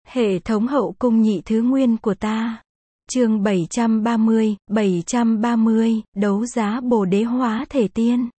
Hệ thống hậu cung nhị thứ nguyên của ta. Chương 730, đấu giá Bồ Đế hóa thể tiên.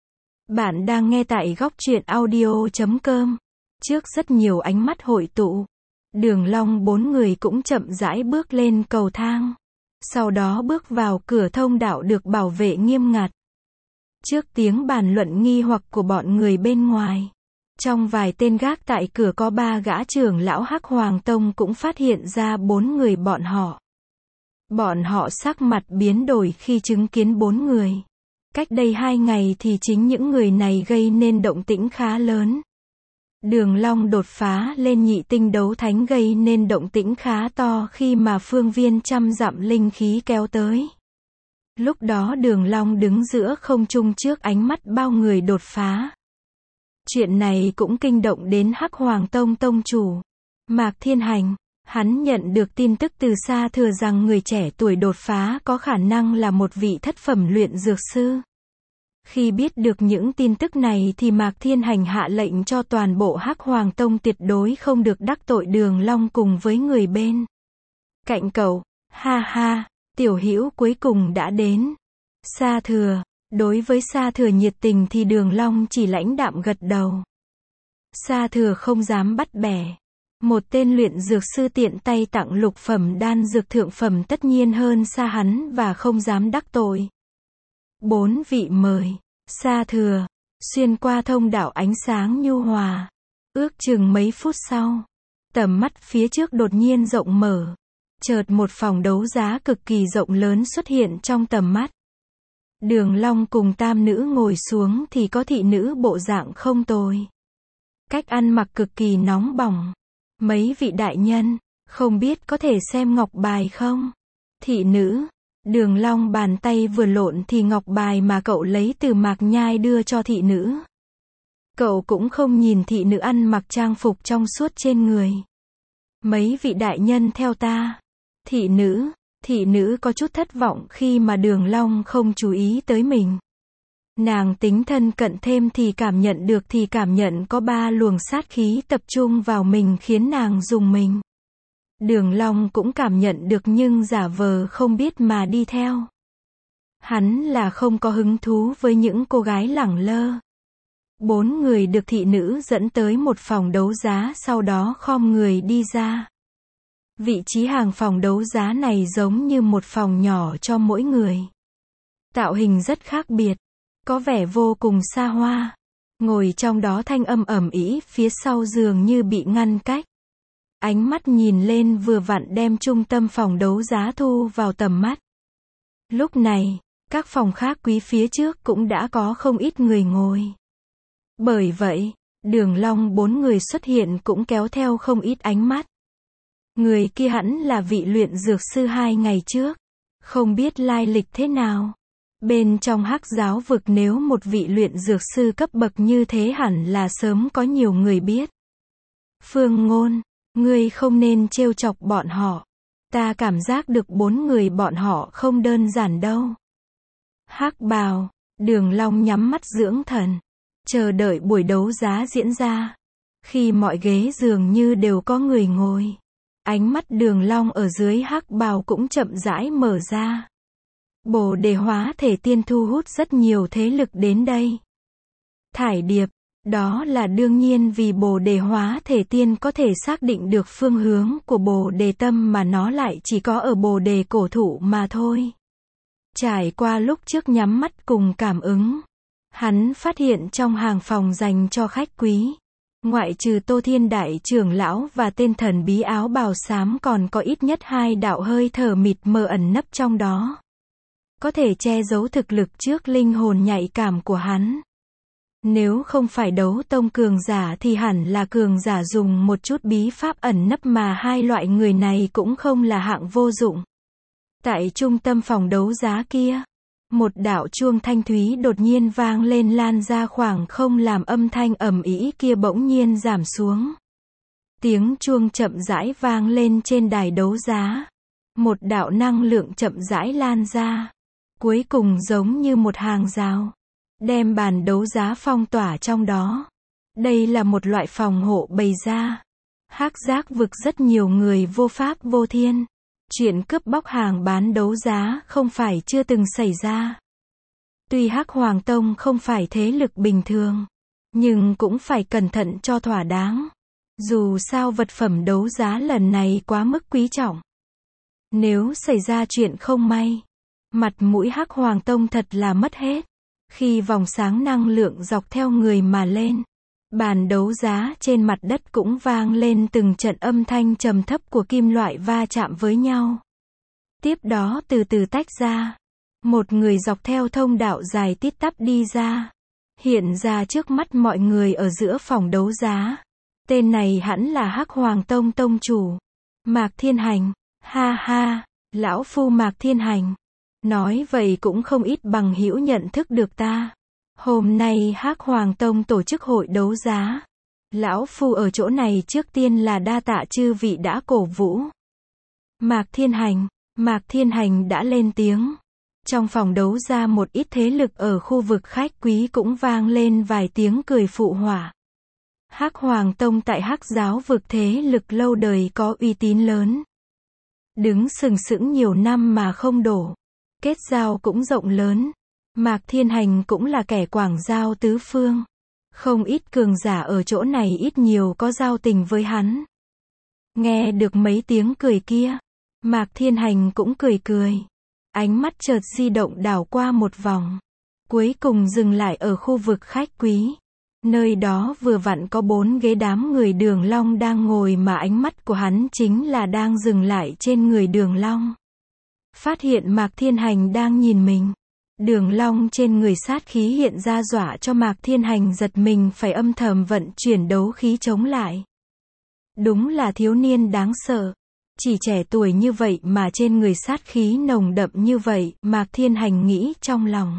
Bạn đang nghe tại góc truyện audio.com. Trước rất nhiều ánh mắt hội tụ, Đường Long bốn người cũng chậm rãi bước lên cầu thang. Sau đó bước vào cửa thông đạo được bảo vệ nghiêm ngặt. Trước tiếng bàn luận nghi hoặc của bọn người bên ngoài, trong vài tên gác tại cửa có 3 gã trưởng lão Hắc Hoàng Tông cũng phát hiện ra 4 người bọn họ. Bọn họ sắc mặt biến đổi khi chứng kiến 4 người. Cách đây 2 ngày thì chính những người này gây nên động tĩnh khá lớn. Đường Long đột phá lên nhị tinh đấu thánh gây nên động tĩnh khá to khi mà phương viên trăm dặm linh khí kéo tới. Lúc đó Đường Long đứng giữa không trung trước ánh mắt bao người đột phá. Chuyện này cũng kinh động đến Hắc Hoàng Tông tông chủ Mạc Thiên Hành. Hắn nhận được tin tức từ Sa Thừa rằng người trẻ tuổi đột phá có khả năng là một vị thất phẩm luyện dược sư. Khi biết được những tin tức này thì Mạc Thiên Hành hạ lệnh cho toàn bộ Hắc Hoàng Tông tuyệt đối không được đắc tội Đường Long cùng với người bên cạnh cậu. Ha ha, tiểu hữu cuối cùng đã đến. Sa Thừa. Đối với Sa Thừa nhiệt tình thì Đường Long chỉ lãnh đạm gật đầu. Sa Thừa không dám bắt bẻ. Một tên luyện dược sư tiện tay tặng lục phẩm đan dược thượng phẩm tất nhiên hơn xa hắn và không dám đắc tội. 4 vị mời. Sa Thừa. Xuyên qua thông đạo ánh sáng nhu hòa. Ước chừng mấy phút sau, tầm mắt phía trước đột nhiên rộng mở. Chợt một phòng đấu giá cực kỳ rộng lớn xuất hiện trong tầm mắt. Đường Long cùng tam nữ ngồi xuống thì có thị nữ bộ dạng không tồi. Cách ăn mặc cực kỳ nóng bỏng. Mấy vị đại nhân, không biết có thể xem ngọc bài không? Thị nữ. Đường Long bàn tay vừa lộn thì ngọc bài mà cậu lấy từ Mạc Nhai đưa cho thị nữ. Cậu cũng không nhìn thị nữ ăn mặc trang phục trong suốt trên người. Mấy vị đại nhân theo ta. Thị nữ có chút thất vọng khi mà Đường Long không chú ý tới mình. Nàng tính thân cận thêm thì cảm nhận có 3 luồng sát khí tập trung vào mình khiến nàng rùng mình. Đường Long cũng cảm nhận được nhưng giả vờ không biết mà đi theo. Hắn là không có hứng thú với những cô gái lẳng lơ. 4 người được thị nữ dẫn tới một phòng đấu giá sau đó khom người đi ra. Vị trí hàng phòng đấu giá này giống như một phòng nhỏ cho mỗi người. Tạo hình rất khác biệt. Có vẻ vô cùng xa hoa. Ngồi trong đó thanh âm ầm ĩ phía sau dường như bị ngăn cách. Ánh mắt nhìn lên vừa vặn đem trung tâm phòng đấu giá thu vào tầm mắt. Lúc này, các phòng khác quý phía trước cũng đã có không ít người ngồi. Bởi vậy, Đường Long 4 người xuất hiện cũng kéo theo không ít ánh mắt. Người kia hẳn là vị luyện dược sư 2 ngày trước. Không biết lai lịch thế nào. Bên trong Hắc giáo vực nếu một vị luyện dược sư cấp bậc như thế hẳn là sớm có nhiều người biết. Phương Ngôn, ngươi không nên trêu chọc bọn họ. Ta cảm giác được 4 người bọn họ không đơn giản đâu. Hắc bào. Đường Long nhắm mắt dưỡng thần, chờ đợi buổi đấu giá diễn ra. Khi mọi ghế dường như đều có người ngồi, ánh mắt Đường Long ở dưới hắc bào cũng chậm rãi mở ra. Bồ Đề hóa thể tiên thu hút rất nhiều thế lực đến đây. Thải điệp. Đó là đương nhiên vì Bồ Đề hóa thể tiên có thể xác định được phương hướng của Bồ Đề tâm mà nó lại chỉ có ở Bồ Đề cổ thụ mà thôi. Trải qua lúc trước nhắm mắt cùng cảm ứng, hắn phát hiện trong hàng phòng dành cho khách quý, ngoại trừ Tô Thiên Đại trưởng lão và tên thần bí áo bào xám còn có ít nhất 2 đạo hơi thở mịt mờ ẩn nấp trong đó. Có thể che giấu thực lực trước linh hồn nhạy cảm của hắn. Nếu không phải đấu tông cường giả thì hẳn là cường giả dùng một chút bí pháp ẩn nấp mà 2 loại người này cũng không là hạng vô dụng. Tại trung tâm phòng đấu giá kia, một đạo chuông thanh thúy đột nhiên vang lên lan ra khoảng không làm âm thanh ầm ĩ kia bỗng nhiên giảm xuống. Tiếng chuông chậm rãi vang lên trên đài đấu giá. Một đạo năng lượng chậm rãi lan ra. Cuối cùng giống như một hàng rào, đem bàn đấu giá phong tỏa trong đó. Đây là một loại phòng hộ bày ra. Hắc Giác vực rất nhiều người vô pháp vô thiên. Chuyện cướp bóc hàng bán đấu giá không phải chưa từng xảy ra. Tuy Hắc Hoàng Tông không phải thế lực bình thường, nhưng cũng phải cẩn thận cho thỏa đáng. Dù sao vật phẩm đấu giá lần này quá mức quý trọng. Nếu xảy ra chuyện không may, mặt mũi Hắc Hoàng Tông thật là mất hết. Khi vòng sáng năng lượng dọc theo người mà lên, bàn đấu giá trên mặt đất cũng vang lên từng trận âm thanh trầm thấp của kim loại va chạm với nhau. Tiếp đó từ từ tách ra. Một người dọc theo thông đạo dài tít tắp đi ra. Hiện ra trước mắt mọi người ở giữa phòng đấu giá. Tên này hẳn là Hắc Hoàng Tông tông chủ. Mạc Thiên Hành. Ha ha, lão phu Mạc Thiên Hành. Nói vậy cũng không ít bằng hữu nhận thức được ta. Hôm nay Hắc Hoàng Tông tổ chức hội đấu giá. Lão phu ở chỗ này trước tiên là đa tạ chư vị đã cổ vũ. Mạc Thiên Hành đã lên tiếng. Trong phòng đấu giá một ít thế lực ở khu vực khách quý cũng vang lên vài tiếng cười phụ họa. Hắc Hoàng Tông tại Hắc Giáo vực thế lực lâu đời có uy tín lớn. Đứng sừng sững nhiều năm mà không đổ. Kết giao cũng rộng lớn. Mạc Thiên Hành cũng là kẻ quảng giao tứ phương. Không ít cường giả ở chỗ này ít nhiều có giao tình với hắn. Nghe được mấy tiếng cười kia, Mạc Thiên Hành cũng cười cười. Ánh mắt chợt di động đảo qua một vòng. Cuối cùng dừng lại ở khu vực khách quý. Nơi đó vừa vặn có 4 ghế đám người Đường Long đang ngồi mà ánh mắt của hắn chính là đang dừng lại trên người Đường Long. Phát hiện Mạc Thiên Hành đang nhìn mình. Đường Long trên người sát khí hiện ra dọa cho Mạc Thiên Hành giật mình phải âm thầm vận chuyển đấu khí chống lại. Đúng là thiếu niên đáng sợ. Chỉ trẻ tuổi như vậy mà trên người sát khí nồng đậm như vậy, Mạc Thiên Hành nghĩ trong lòng.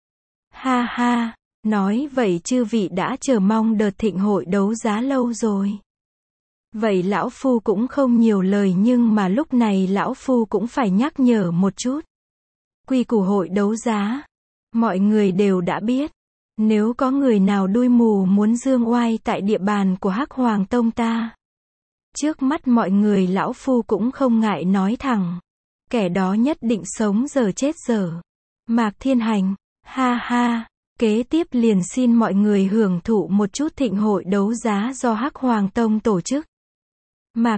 Ha ha, nói vậy chư vị đã chờ mong đợt thịnh hội đấu giá lâu rồi. Vậy lão phu cũng không nhiều lời nhưng mà lúc này lão phu cũng phải nhắc nhở một chút. Quy củ hội đấu giá, mọi người đều đã biết. Nếu có người nào đuôi mù muốn dương oai tại địa bàn của Hắc Hoàng Tông ta, trước mắt mọi người lão phu cũng không ngại nói thẳng. Kẻ đó nhất định sống giờ chết giờ. Mạc Thiên Hành, ha ha, kế tiếp liền xin mọi người hưởng thụ một chút thịnh hội đấu giá do Hắc Hoàng Tông tổ chức. Mạc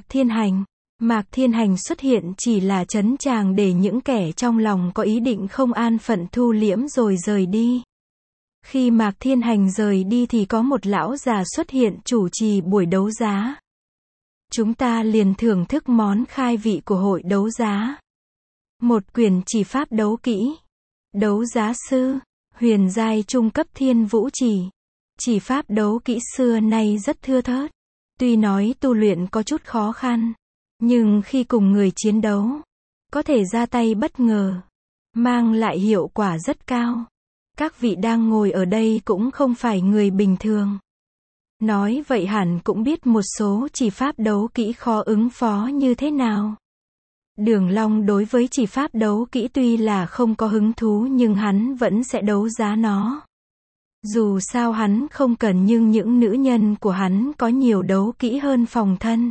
Thiên Hành xuất hiện chỉ là trấn tràng để những kẻ trong lòng có ý định không an phận thu liễm rồi rời đi. Khi Mạc Thiên Hành rời đi thì có một lão già xuất hiện chủ trì buổi đấu giá. Chúng ta liền thưởng thức món khai vị của hội đấu giá. Một quyển chỉ pháp đấu kỹ. Đấu giá sư, huyền giai trung cấp thiên vũ chỉ. Chỉ pháp đấu kỹ xưa nay rất thưa thớt. Tuy nói tu luyện có chút khó khăn, nhưng khi cùng người chiến đấu, có thể ra tay bất ngờ, mang lại hiệu quả rất cao. Các vị đang ngồi ở đây cũng không phải người bình thường. Nói vậy hẳn cũng biết một số chỉ pháp đấu kỹ khó ứng phó như thế nào. Đường Long đối với chỉ pháp đấu kỹ tuy là không có hứng thú nhưng hắn vẫn sẽ đấu giá nó. Dù sao hắn không cần nhưng những nữ nhân của hắn có nhiều đấu kỹ hơn phòng thân.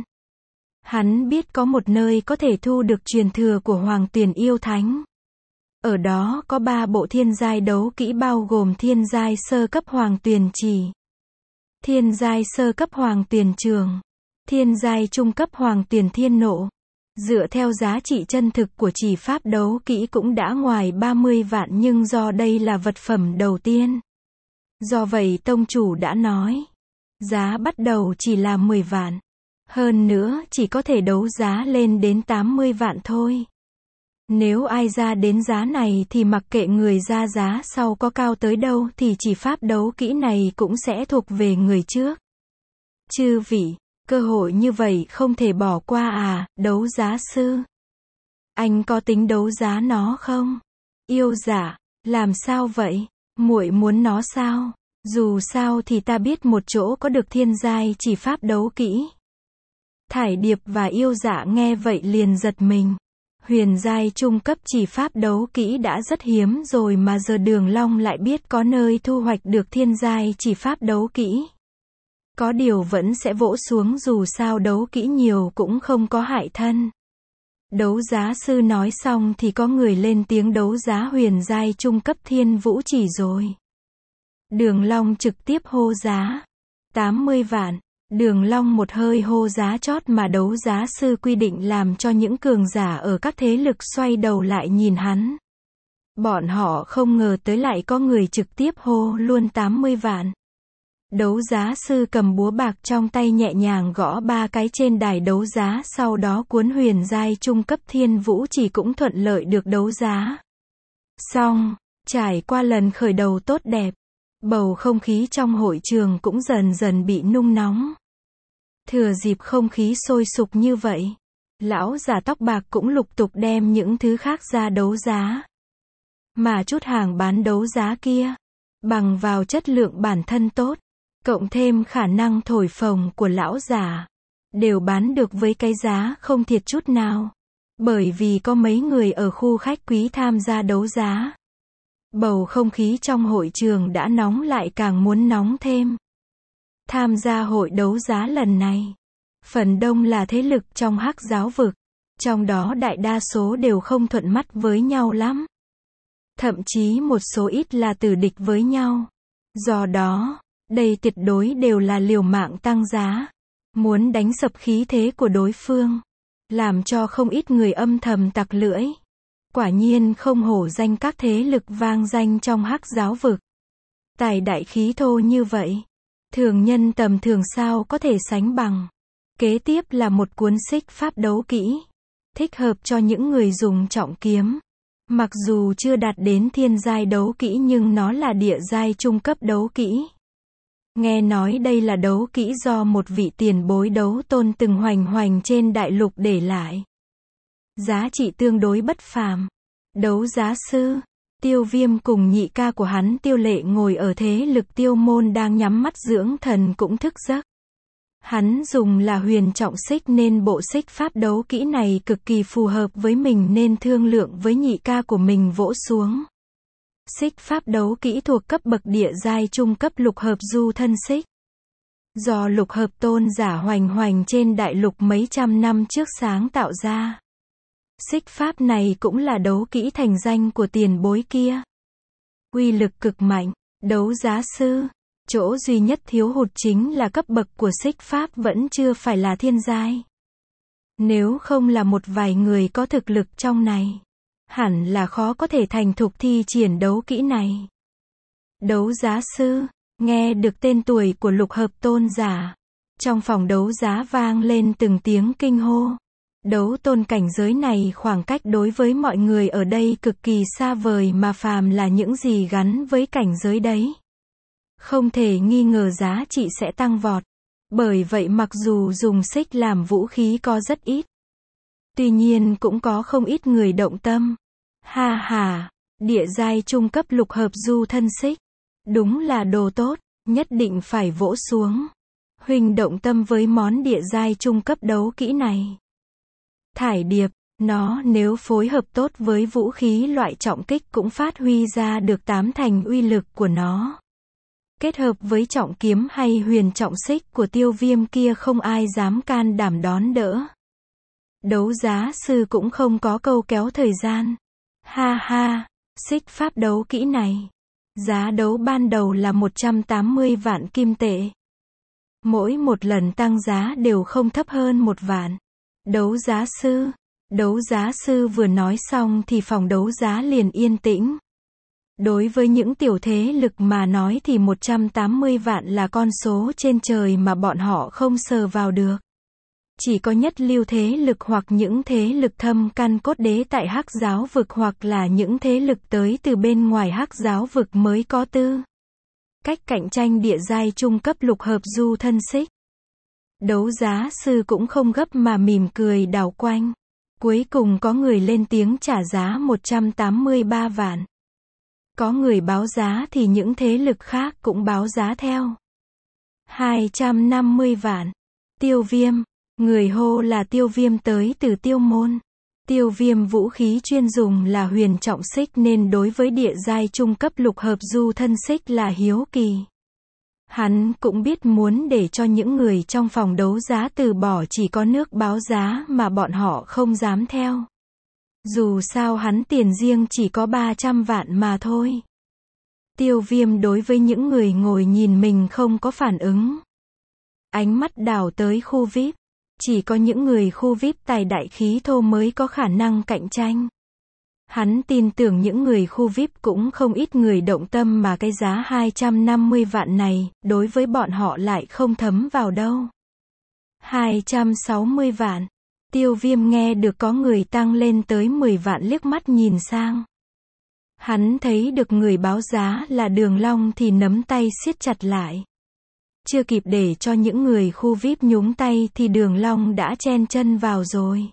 Hắn biết có một nơi có thể thu được truyền thừa của Hoàng Tuyền Yêu Thánh. Ở đó có 3 bộ thiên giai đấu kỹ bao gồm thiên giai sơ cấp Hoàng Tuyền Chỉ, thiên giai sơ cấp Hoàng Tuyền Trường, thiên giai trung cấp Hoàng Tuyền Thiên Nộ. Dựa theo giá trị chân thực của chỉ pháp đấu kỹ cũng đã ngoài 30 vạn nhưng do đây là vật phẩm đầu tiên. Do vậy tông chủ đã nói, giá bắt đầu chỉ là 10 vạn. Hơn nữa chỉ có thể đấu giá lên đến 80 vạn thôi. Nếu ai ra đến giá này thì mặc kệ người ra giá sau có cao tới đâu thì chỉ pháp đấu kỹ này cũng sẽ thuộc về người trước. Chư vị, cơ hội như vậy không thể bỏ qua à, đấu giá sư. Anh có tính đấu giá nó không? Yêu giả, làm sao vậy? Muội muốn nó sao? Dù sao thì ta biết một chỗ có được thiên giai chỉ pháp đấu kỹ. Thải Điệp và yêu dạ nghe vậy liền giật mình. Huyền giai trung cấp chỉ pháp đấu kỹ đã rất hiếm rồi mà giờ Đường Long lại biết có nơi thu hoạch được thiên giai chỉ pháp đấu kỹ. Có điều vẫn sẽ vỗ xuống dù sao đấu kỹ nhiều cũng không có hại thân. Đấu giá sư nói xong thì có người lên tiếng đấu giá huyền giai trung cấp thiên vũ chỉ rồi. Đường Long trực tiếp hô giá 80 vạn. Đường Long một hơi hô giá chót mà đấu giá sư quy định làm cho những cường giả ở các thế lực xoay đầu lại nhìn hắn. Bọn họ không ngờ tới lại có người trực tiếp hô luôn 80 vạn. Đấu giá sư cầm búa bạc trong tay nhẹ nhàng gõ 3 cái trên đài đấu giá, sau đó cuốn huyền giai trung cấp thiên vũ chỉ cũng thuận lợi được đấu giá. Xong, trải qua lần khởi đầu tốt đẹp, bầu không khí trong hội trường cũng dần dần bị nung nóng. Thừa dịp không khí sôi sục như vậy, lão già tóc bạc cũng lục tục đem những thứ khác ra đấu giá. Mà chút hàng bán đấu giá kia, bằng vào chất lượng bản thân tốt, cộng thêm khả năng thổi phồng của lão già, đều bán được với cái giá không thiệt chút nào. Bởi vì có mấy người ở khu khách quý tham gia đấu giá. Bầu không khí trong hội trường đã nóng lại càng muốn nóng thêm. Tham gia hội đấu giá lần này, phần đông là thế lực trong Hắc giáo vực, trong đó đại đa số đều không thuận mắt với nhau lắm. Thậm chí một số ít là tử địch với nhau. Do đó, đây tuyệt đối đều là liều mạng tăng giá, muốn đánh sập khí thế của đối phương, làm cho không ít người âm thầm tặc lưỡi. Quả nhiên không hổ danh các thế lực vang danh trong Hắc giáo vực. Tài đại khí thô như vậy, thường nhân tầm thường sao có thể sánh bằng. Kế tiếp là một cuốn xích pháp đấu kỹ, thích hợp cho những người dùng trọng kiếm. Mặc dù chưa đạt đến thiên giai đấu kỹ nhưng nó là địa giai trung cấp đấu kỹ. Nghe nói đây là đấu kỹ do một vị tiền bối đấu tôn từng hoành hoành trên đại lục để lại. Giá trị tương đối bất phàm. Đấu giá sư Tiêu Viêm cùng nhị ca của hắn Tiêu Lệ ngồi ở thế lực Tiêu môn đang nhắm mắt dưỡng thần cũng thức giấc. Hắn dùng là huyền trọng xích nên bộ xích pháp đấu kỹ này cực kỳ phù hợp với mình nên thương lượng với nhị ca của mình vỗ xuống. Xích pháp đấu kỹ thuộc cấp bậc địa giai trung cấp lục hợp du thân xích. Do lục hợp tôn giả hoành hoành trên đại lục mấy trăm năm trước sáng tạo ra. Xích pháp này cũng là đấu kỹ thành danh của tiền bối kia. Uy lực cực mạnh, đấu giá sư. Chỗ duy nhất thiếu hụt chính là cấp bậc của xích pháp vẫn chưa phải là thiên giai. Nếu không là một vài người có thực lực trong này, hẳn là khó có thể thành thục thi triển đấu kỹ này. Đấu giá sư, nghe được tên tuổi của lục hợp tôn giả. Trong phòng đấu giá vang lên từng tiếng kinh hô. Đấu tôn cảnh giới này khoảng cách đối với mọi người ở đây cực kỳ xa vời mà phàm là những gì gắn với cảnh giới đấy. Không thể nghi ngờ giá trị sẽ tăng vọt. Bởi vậy mặc dù dùng xích làm vũ khí có rất ít. Tuy nhiên cũng có không ít người động tâm. Ha ha, địa giai trung cấp lục hợp du thân xích. Đúng là đồ tốt, nhất định phải vỗ xuống. Huynh động tâm với món địa giai trung cấp đấu kỹ này. Thải điệp, nó nếu phối hợp tốt với vũ khí loại trọng kích cũng phát huy ra được 8 thành uy lực của nó. Kết hợp với trọng kiếm hay huyền trọng xích của Tiêu Viêm kia không ai dám can đảm đón đỡ. Đấu giá sư cũng không có câu kéo thời gian. Ha ha, xích pháp đấu kỹ này. Giá đấu ban đầu là 180 vạn kim tệ. Mỗi một lần tăng giá đều không thấp hơn 1 vạn. Đấu giá sư vừa nói xong thì phòng đấu giá liền yên tĩnh. Đối với những tiểu thế lực mà nói thì 180 vạn là con số trên trời mà bọn họ không sờ vào được. Chỉ có nhất lưu thế lực hoặc những thế lực thâm căn cốt đế tại Hắc giáo vực hoặc là những thế lực tới từ bên ngoài Hắc giáo vực mới có tư cách cạnh tranh địa giai trung cấp lục hợp du thân xích. Đấu giá sư cũng không gấp mà mỉm cười đảo quanh. Cuối cùng có người lên tiếng trả giá 183 vạn. Có người báo giá thì những thế lực khác cũng báo giá theo. 250 vạn. Tiêu Viêm. Người hô là Tiêu Viêm tới từ Tiêu môn. Tiêu Viêm vũ khí chuyên dùng là huyền trọng xích nên đối với địa giai trung cấp lục hợp du thân xích là hiếu kỳ. Hắn cũng biết muốn để cho những người trong phòng đấu giá từ bỏ chỉ có nước báo giá mà bọn họ không dám theo. Dù sao hắn tiền riêng chỉ có 300 vạn mà thôi. Tiêu Viêm đối với những người ngồi nhìn mình không có phản ứng. Ánh mắt đảo tới khu VIP. Chỉ có những người khu VIP tài đại khí thô mới có khả năng cạnh tranh. Hắn tin tưởng những người khu VIP cũng không ít người động tâm mà cái giá 250 vạn này, đối với bọn họ lại không thấm vào đâu. 260 vạn. Tiêu Viêm nghe được có người tăng lên tới 10 vạn liếc mắt nhìn sang. Hắn thấy được người báo giá là Đường Long thì nắm tay siết chặt lại. Chưa kịp để cho những người khu VIP nhúng tay thì Đường Long đã chen chân vào rồi.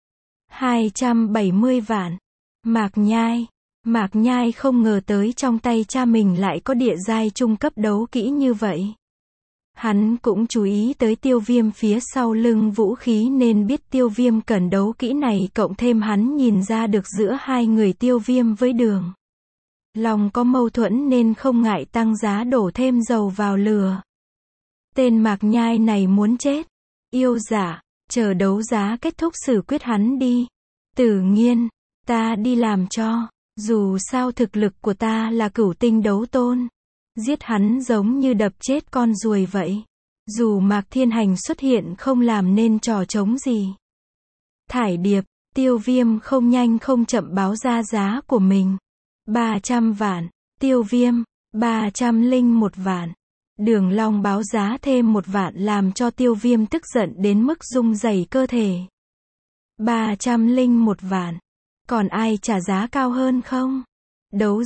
270 vạn. Mạc Nhai không ngờ tới trong tay cha mình lại có địa giai trung cấp đấu kỹ như vậy. Hắn cũng chú ý tới Tiêu Viêm phía sau lưng vũ khí nên biết Tiêu Viêm cần đấu kỹ này, cộng thêm hắn nhìn ra được giữa hai người Tiêu Viêm với Đường Long có mâu thuẫn nên không ngại tăng giá đổ thêm dầu vào lửa. Tên Mạc Nhai này muốn chết. Yêu giả, chờ đấu giá kết thúc xử quyết hắn đi. Tự nhiên, ta đi làm cho. Dù sao thực lực của ta là cửu tinh đấu tôn. Giết hắn giống như đập chết con ruồi vậy. Dù Mạc Thiên Hành xuất hiện không làm nên trò trống gì. Thải điệp, Tiêu Viêm không nhanh không chậm báo ra giá của mình. 300 vạn. Tiêu Viêm, 301 vạn. Đường Long báo giá thêm 1 vạn làm cho Tiêu Viêm tức giận đến mức rung rẩy cơ thể. 301 vạn. Còn ai trả giá cao hơn không? Đấu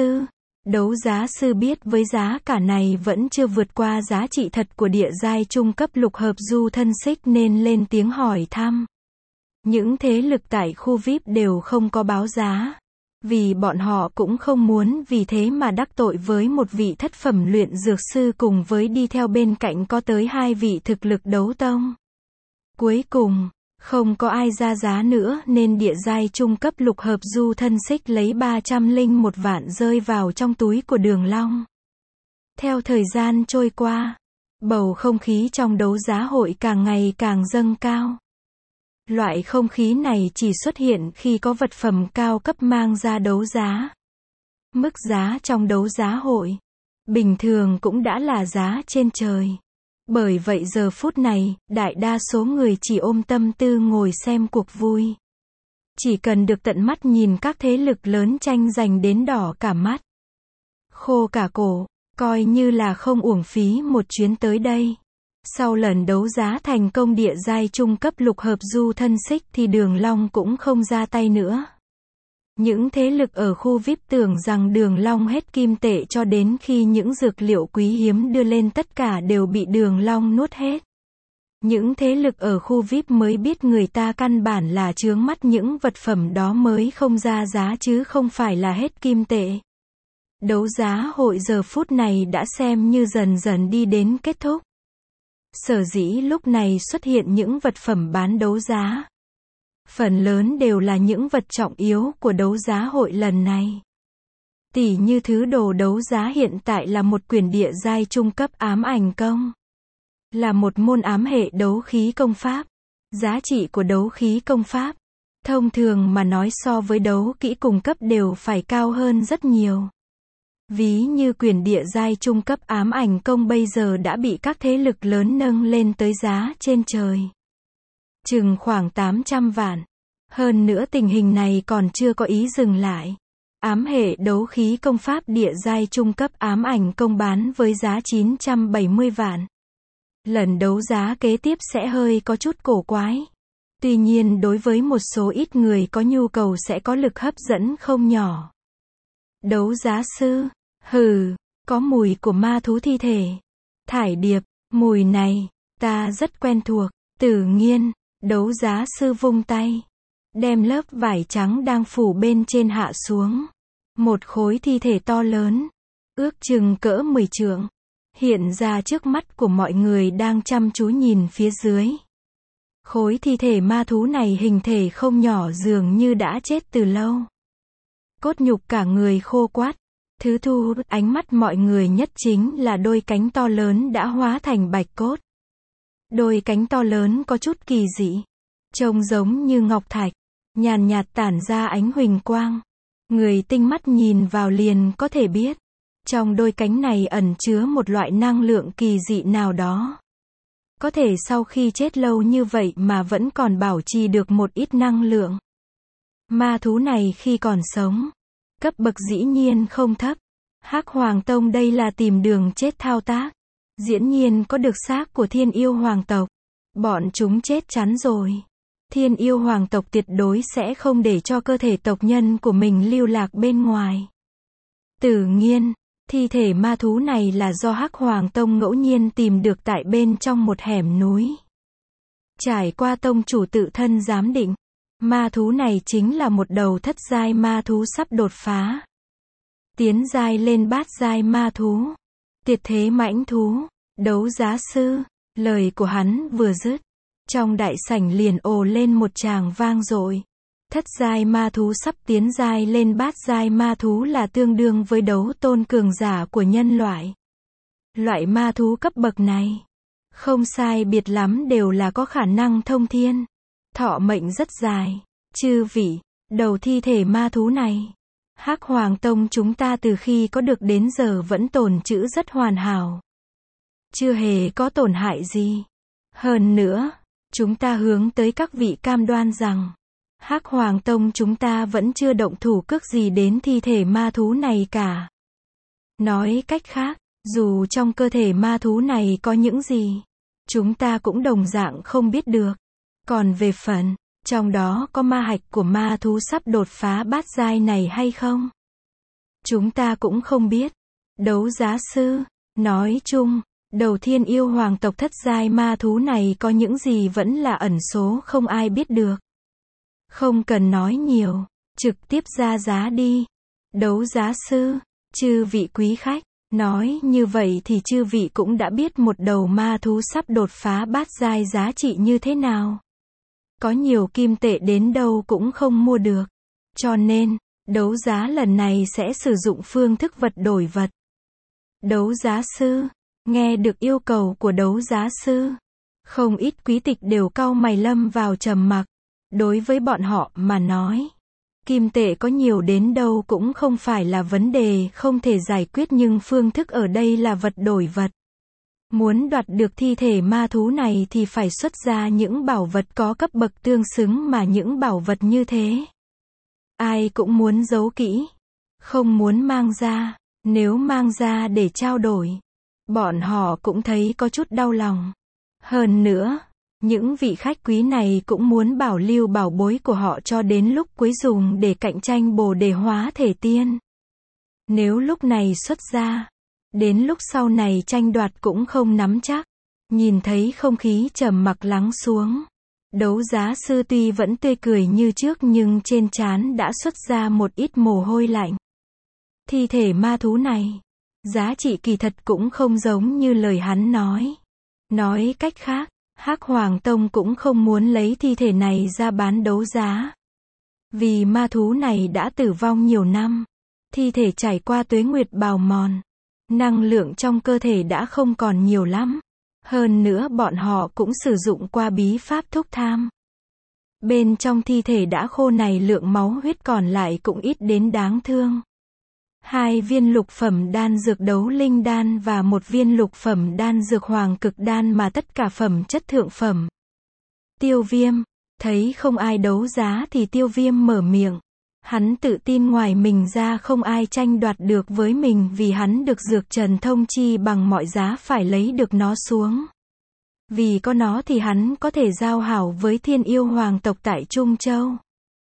giá sư biết với giá cả này vẫn chưa vượt qua giá trị thật của địa giai trung cấp lục hợp du thân xích nên lên tiếng hỏi thăm. Những thế lực tại khu VIP đều không có báo giá. Vì bọn họ cũng không muốn vì thế mà đắc tội với một vị thất phẩm luyện dược sư cùng với đi theo bên cạnh có tới 2 vị thực lực đấu tông. Cuối cùng, không có ai ra giá nữa nên địa giai trung cấp lục hợp du thân xích lấy 301 vạn rơi vào trong túi của Đường Long. Theo thời gian trôi qua, bầu không khí trong đấu giá hội càng ngày càng dâng cao. Loại không khí này chỉ xuất hiện khi có vật phẩm cao cấp mang ra đấu giá. Mức giá trong đấu giá hội, bình thường cũng đã là giá trên trời. Bởi vậy giờ phút này, đại đa số người chỉ ôm tâm tư ngồi xem cuộc vui. Chỉ cần được tận mắt nhìn các thế lực lớn tranh giành đến đỏ cả mắt. Khô cả cổ, coi như là không uổng phí một chuyến tới đây. Sau lần đấu giá thành công địa giai trung cấp lục hợp du thân xích thì Đường Long cũng không ra tay nữa. Những thế lực ở khu VIP tưởng rằng Đường Long hết kim tệ cho đến khi những dược liệu quý hiếm đưa lên tất cả đều bị Đường Long nuốt hết. Những thế lực ở khu VIP mới biết người ta căn bản là chướng mắt những vật phẩm đó mới không ra giá chứ không phải là hết kim tệ. Đấu giá hội giờ phút này đã xem như dần dần đi đến kết thúc. Sở dĩ lúc này xuất hiện những vật phẩm bán đấu giá. Phần lớn đều là những vật trọng yếu của đấu giá hội lần này. Tỉ như thứ đồ đấu giá hiện tại là một quyển địa giai trung cấp ám ảnh công. Là một môn ám hệ đấu khí công pháp. Giá trị của đấu khí công pháp, thông thường mà nói so với đấu kỹ cùng cấp đều phải cao hơn rất nhiều. Ví như quyển địa giai trung cấp ám ảnh công bây giờ đã bị các thế lực lớn nâng lên tới giá trên trời. Chừng khoảng 800 vạn. Hơn nữa tình hình này còn chưa có ý dừng lại. Ám hệ đấu khí công pháp địa giai trung cấp ám ảnh công bán với giá 970 vạn. Lần đấu giá kế tiếp sẽ hơi có chút cổ quái. Tuy nhiên đối với một số ít người có nhu cầu sẽ có lực hấp dẫn không nhỏ. Đấu giá sư. Có mùi của ma thú thi thể. Thải điệp, mùi này, ta rất quen thuộc. Tự nhiên, đấu giá sư vung tay. Đem lớp vải trắng đang phủ bên trên hạ xuống. Một khối thi thể to lớn, ước chừng cỡ 10 trượng, hiện ra trước mắt của mọi người đang chăm chú nhìn phía dưới. Khối thi thể ma thú này hình thể không nhỏ dường như đã chết từ lâu. Cốt nhục cả người khô quắt, Thứ thu hút ánh mắt mọi người nhất chính là đôi cánh to lớn đã hóa thành bạch cốt. Đôi cánh to lớn có chút kỳ dị, trông giống như ngọc thạch, nhàn nhạt tản ra ánh huỳnh quang. Người tinh mắt nhìn vào liền có thể biết, trong đôi cánh này ẩn chứa một loại năng lượng kỳ dị nào đó. Có thể sau khi chết lâu như vậy mà vẫn còn bảo trì được một ít năng lượng. Ma thú này khi còn sống, cấp bậc dĩ nhiên không thấp. Hắc Hoàng Tông đây là tìm đường chết thao tác. Dĩ nhiên có được xác của Thiên Yêu Hoàng tộc. Bọn chúng chết chắn rồi. Thiên Yêu Hoàng tộc tuyệt đối sẽ không để cho cơ thể tộc nhân của mình lưu lạc bên ngoài. Tự nhiên, thi thể ma thú này là do Hắc Hoàng Tông ngẫu nhiên tìm được tại bên trong một hẻm núi. Trải qua tông chủ tự thân giám định, ma thú này chính là một đầu thất giai ma thú sắp đột phá. Tiến giai lên bát giai ma thú. Tuyệt thế mãnh thú, đấu giá sư. Lời của hắn vừa dứt, trong đại sảnh liền ồ lên một tràng vang dội. Thất giai ma thú sắp tiến giai lên bát giai ma thú là tương đương với đấu tôn cường giả của nhân loại. Loại ma thú cấp bậc này, không sai biệt lắm đều là có khả năng thông thiên. Thọ mệnh rất dài. Chư vị, đầu thi thể ma thú này, Hắc Hoàng Tông chúng ta từ khi có được đến giờ vẫn tồn trữ rất hoàn hảo. Chưa hề có tổn hại gì. Hơn nữa, chúng ta hướng tới các vị cam đoan rằng, Hắc Hoàng Tông chúng ta vẫn chưa động thủ cước gì đến thi thể ma thú này cả. Nói cách khác, dù trong cơ thể ma thú này có những gì, chúng ta cũng đồng dạng không biết được. Còn về phần, trong đó có ma hạch của ma thú sắp đột phá bát giai này hay không? Chúng ta cũng không biết. Đấu giá sư, nói chung, đầu Thiên Yêu Hoàng tộc thất giai ma thú này có những gì vẫn là ẩn số không ai biết được. Không cần nói nhiều, trực tiếp ra giá đi. Đấu giá sư, chư vị quý khách, nói như vậy thì chư vị cũng đã biết một đầu ma thú sắp đột phá bát giai giá trị như thế nào. Có nhiều kim tệ đến đâu cũng không mua được. Cho nên, đấu giá lần này sẽ sử dụng phương thức vật đổi vật. Đấu giá sư, nghe được yêu cầu của đấu giá sư, không ít quý tịch đều cau mày lâm vào trầm mặc. Đối với bọn họ mà nói, kim tệ có nhiều đến đâu cũng không phải là vấn đề không thể giải quyết, nhưng phương thức ở đây là vật đổi vật. Muốn đoạt được thi thể ma thú này thì phải xuất ra những bảo vật có cấp bậc tương xứng, mà những bảo vật như thế, ai cũng muốn giấu kỹ, không muốn mang ra. Nếu mang ra để trao đổi, bọn họ cũng thấy có chút đau lòng. Hơn nữa, những vị khách quý này cũng muốn bảo lưu bảo bối của họ cho đến lúc cuối dùng để cạnh tranh Bồ Đề hóa thể tiên. Nếu lúc này xuất ra, đến lúc sau này tranh đoạt cũng không nắm chắc. Nhìn thấy không khí trầm mặc lắng xuống, đấu giá sư tuy vẫn tươi cười như trước nhưng trên trán đã xuất ra một ít mồ hôi lạnh. Thi thể ma thú này, giá trị kỳ thật cũng không giống như lời hắn nói. Nói cách khác, Hắc Hoàng Tông cũng không muốn lấy thi thể này ra bán đấu giá. Vì ma thú này đã tử vong nhiều năm, thi thể trải qua tuế nguyệt bào mòn, năng lượng trong cơ thể đã không còn nhiều lắm. Hơn nữa bọn họ cũng sử dụng qua bí pháp thúc tham. Bên trong thi thể đã khô này lượng máu huyết còn lại cũng ít đến đáng thương. 2 viên lục phẩm đan dược đấu linh đan và 1 viên lục phẩm đan dược hoàng cực đan mà tất cả phẩm chất thượng phẩm. Tiêu Viêm, thấy không ai đấu giá thì Tiêu Viêm mở miệng. Hắn tự tin ngoài mình ra không ai tranh đoạt được với mình, vì hắn được dược trần thông chi bằng mọi giá phải lấy được nó xuống. Vì có nó thì hắn có thể giao hảo với Thiên Yêu Hoàng tộc tại Trung Châu.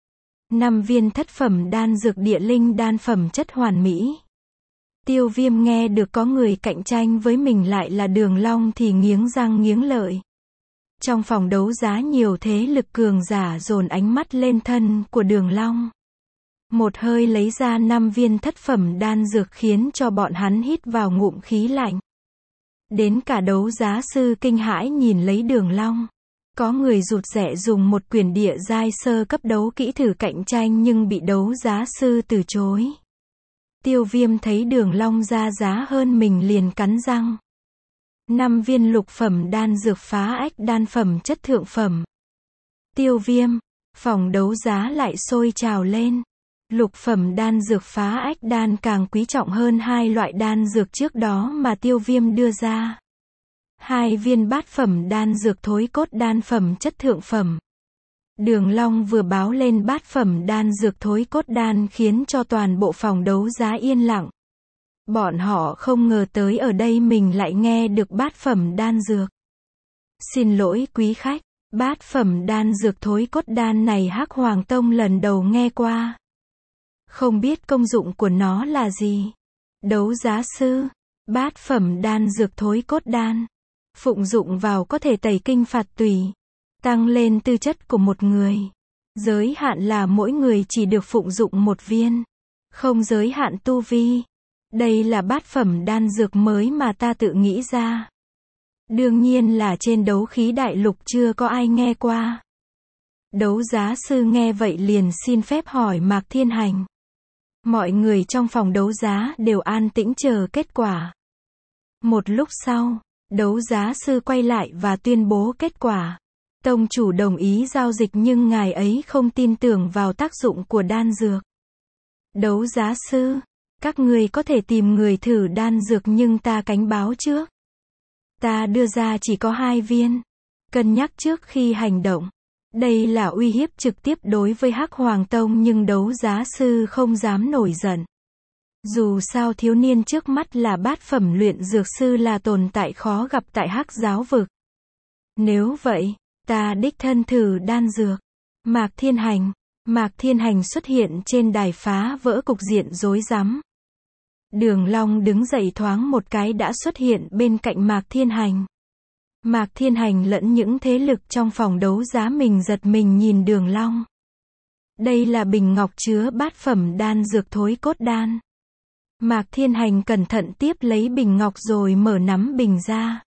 5 viên thất phẩm đan dược địa linh đan phẩm chất hoàn mỹ. Tiêu Viêm nghe được có người cạnh tranh với mình lại là Đường Long thì nghiến răng nghiến lợi. Trong phòng đấu giá nhiều thế lực cường giả dồn ánh mắt lên thân của Đường Long. Một hơi lấy ra 5 viên thất phẩm đan dược khiến cho bọn hắn hít vào ngụm khí lạnh. Đến cả đấu giá sư kinh hãi nhìn lấy Đường Long. Có người rụt rẻ dùng một quyển địa giai sơ cấp đấu kỹ thử cạnh tranh nhưng bị đấu giá sư từ chối. Tiêu Viêm thấy Đường Long ra giá hơn mình liền cắn răng. 5 viên lục phẩm đan dược phá ách đan phẩm chất thượng phẩm. Tiêu Viêm, phòng đấu giá lại sôi trào lên. Lục phẩm đan dược phá ách đan càng quý trọng hơn 2 loại đan dược trước đó mà Tiêu Viêm đưa ra. 2 viên bát phẩm đan dược thối cốt đan phẩm chất thượng phẩm. Đường Long vừa báo lên bát phẩm đan dược thối cốt đan khiến cho toàn bộ phòng đấu giá yên lặng. Bọn họ không ngờ tới ở đây mình lại nghe được bát phẩm đan dược. Xin lỗi quý khách, bát phẩm đan dược thối cốt đan này Hắc Hoàng Tông lần đầu nghe qua. Không biết công dụng của nó là gì. Đấu giá sư, bát phẩm đan dược thối cốt đan. Phụng dụng vào có thể tẩy kinh phạt tùy, tăng lên tư chất của một người. Giới hạn là mỗi người chỉ được phụng dụng một viên. Không giới hạn tu vi. Đây là bát phẩm đan dược mới mà ta tự nghĩ ra. Đương nhiên là trên đấu khí đại lục chưa có ai nghe qua. Đấu giá sư nghe vậy liền xin phép hỏi Mạc Thiên Hành. Mọi người trong phòng đấu giá đều an tĩnh chờ kết quả. Một lúc sau, đấu giá sư quay lại và tuyên bố kết quả. Tông chủ đồng ý giao dịch nhưng ngài ấy không tin tưởng vào tác dụng của đan dược. Đấu giá sư, các ngươi có thể tìm người thử đan dược nhưng ta cảnh báo trước. Ta đưa ra chỉ có 2 viên. Cân nhắc trước khi hành động. Đây là uy hiếp trực tiếp đối với Hắc Hoàng Tông nhưng đấu giá sư không dám nổi giận. Dù sao thiếu niên trước mắt là bát phẩm luyện dược sư là tồn tại khó gặp tại Hắc giáo vực. Nếu vậy, ta đích thân thử đan dược. Mạc Thiên Hành xuất hiện trên đài phá vỡ cục diện rối rắm. Đường Long đứng dậy thoáng một cái đã xuất hiện bên cạnh Mạc Thiên Hành. Mạc Thiên Hành lẫn những thế lực trong phòng đấu giá mình giật mình nhìn Đường Long. Đây là bình ngọc chứa bát phẩm đan dược thối cốt đan. Mạc Thiên Hành cẩn thận tiếp lấy bình ngọc rồi mở nắm bình ra.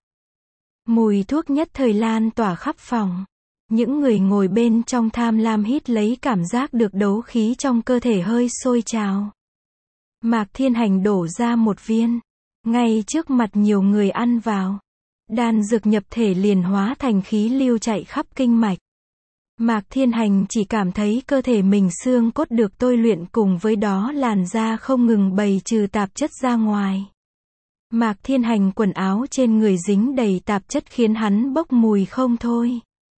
Mùi thuốc nhất thời lan tỏa khắp phòng. Những người ngồi bên trong tham lam hít lấy cảm giác được đấu khí trong cơ thể hơi sôi trào. Mạc Thiên Hành đổ ra một viên. Ngay trước mặt nhiều người ăn vào. Đan dược nhập thể liền hóa thành khí lưu chạy khắp kinh mạch. Mạc Thiên Hành chỉ cảm thấy cơ thể mình xương cốt được tôi luyện cùng với đó làn da không ngừng bày trừ tạp chất ra ngoài. Mạc Thiên Hành quần áo trên người dính đầy tạp chất khiến hắn bốc mùi không thôi.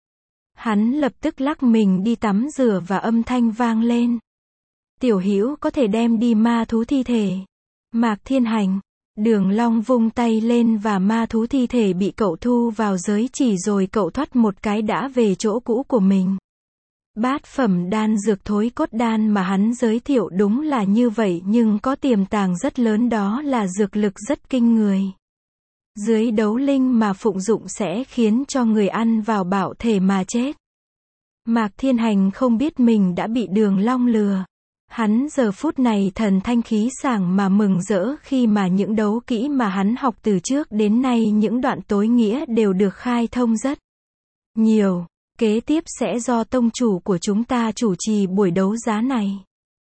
Hắn lập tức lắc mình đi tắm rửa và âm thanh vang lên. Tiểu Hữu có thể đem đi ma thú thi thể. Mạc Thiên Hành. Đường Long vung tay lên và ma thú thi thể bị cậu thu vào giới chỉ rồi cậu thoát một cái đã về chỗ cũ của mình. Bát phẩm đan dược thối cốt đan mà hắn giới thiệu đúng là như vậy nhưng có tiềm tàng rất lớn, đó là dược lực rất kinh người. Dưới đấu linh mà phụng dụng sẽ khiến cho người ăn vào bạo thể mà chết. Mạc Thiên Hành không biết mình đã bị Đường Long lừa. Hắn giờ phút này thần thanh khí sảng mà mừng rỡ khi mà những đấu kỹ mà hắn học từ trước đến nay những đoạn tối nghĩa đều được khai thông rất nhiều. Kế tiếp sẽ do tông chủ của chúng ta chủ trì buổi đấu giá này.